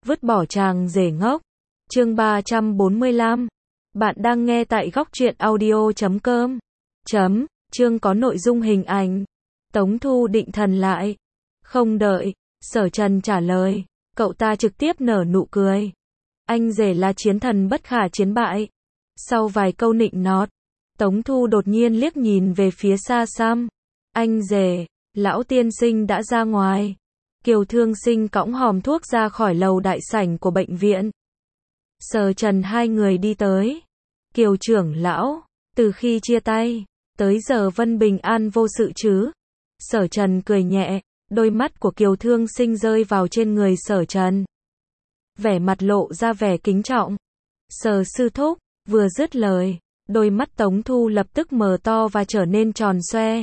vứt bỏ chàng rể ngốc. Chương 345. Bạn đang nghe tại góc truyện audio.com. Chương có nội dung hình ảnh. Tống Thu định thần lại. Không đợi Sở Trần trả lời, cậu ta trực tiếp nở nụ cười. Anh rể là chiến thần bất khả chiến bại. Sau vài câu nịnh nót, Tống Thu đột nhiên liếc nhìn về phía xa xăm. Anh rể, lão tiên sinh đã ra ngoài. Kiều Thương Sinh cõng hòm thuốc ra khỏi lầu đại sảnh của bệnh viện. Sở Trần hai người đi tới. Kiều trưởng lão, từ khi chia tay tới giờ vẫn bình an vô sự chứ? Sở Trần cười nhẹ, đôi mắt của Kiều Thương Sinh rơi vào trên người Sở Trần. Vẻ mặt lộ ra vẻ kính trọng. Sở sư thúc, vừa dứt lời, đôi mắt Tống Thu lập tức mở to và trở nên tròn xoe.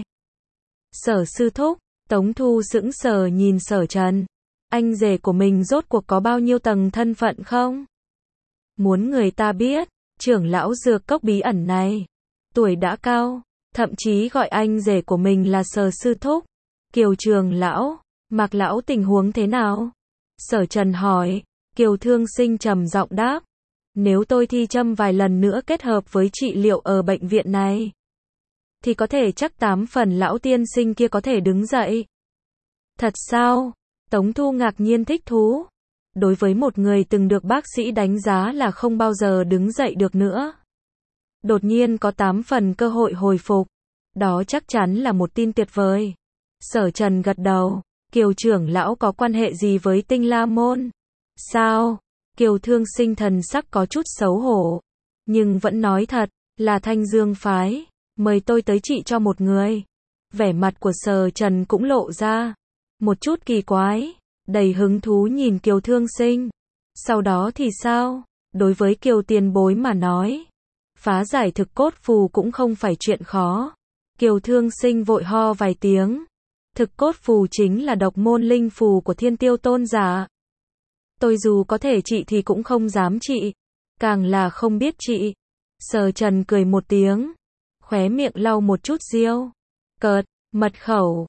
Sở sư thúc, Tống Thu sững sờ nhìn Sở Trần. Anh rể của mình rốt cuộc có bao nhiêu tầng thân phận không? Muốn người ta biết, trưởng lão dược cốc bí ẩn này, tuổi đã cao, thậm chí gọi anh rể của mình là Sở sư thúc. Kiều trường lão, Mạc lão tình huống thế nào? Sở Trần hỏi. Kiều Thương Sinh trầm giọng đáp. Nếu tôi thi châm vài lần nữa kết hợp với trị liệu ở bệnh viện này, thì có thể chắc 8 phần lão tiên sinh kia có thể đứng dậy. Thật sao? Tống Thu ngạc nhiên thích thú. Đối với một người từng được bác sĩ đánh giá là không bao giờ đứng dậy được nữa, đột nhiên có 8 phần cơ hội hồi phục, đó chắc chắn là một tin tuyệt vời. Sở Trần gật đầu. Kiều trưởng lão có quan hệ gì với Tinh La Môn? Sao? Kiều Thương Sinh thần sắc có chút xấu hổ, nhưng vẫn nói thật, là Thanh Dương phái, mời tôi tới trị cho một người. Vẻ mặt của Sở Trần cũng lộ ra một chút kỳ quái, đầy hứng thú nhìn Kiều Thương Sinh. Sau đó thì sao? Đối với Kiều tiền bối mà nói, phá giải thực cốt phù cũng không phải chuyện khó. Kiều Thương Sinh vội ho vài tiếng. Thực cốt phù chính là độc môn linh phù của Thiên Tiêu tôn giả. Tôi dù có thể trị thì cũng không dám trị, càng là không biết trị. Sở Trần cười một tiếng, khóe miệng lau một chút riêu. Cợt, mật khẩu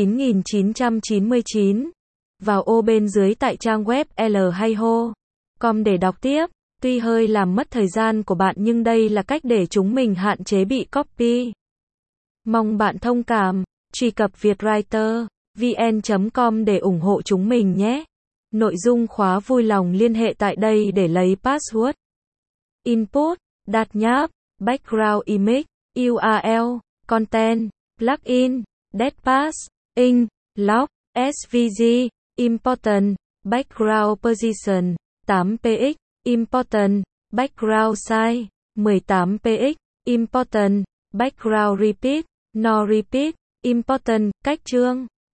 9999. Vào ô bên dưới tại trang web l2ho.com để đọc tiếp. Tuy hơi làm mất thời gian của bạn nhưng đây là cách để chúng mình hạn chế bị copy. Mong bạn thông cảm. Truy cập vietwriter.vn.com để ủng hộ chúng mình nhé. Nội dung khóa vui lòng liên hệ tại đây để lấy password. Input, đặt nháp, background image, URL, content, plugin, datapass, ink, log, SVG, important, background position, 8px, important, background size, 18px, important, background repeat, no repeat, important, cách chương.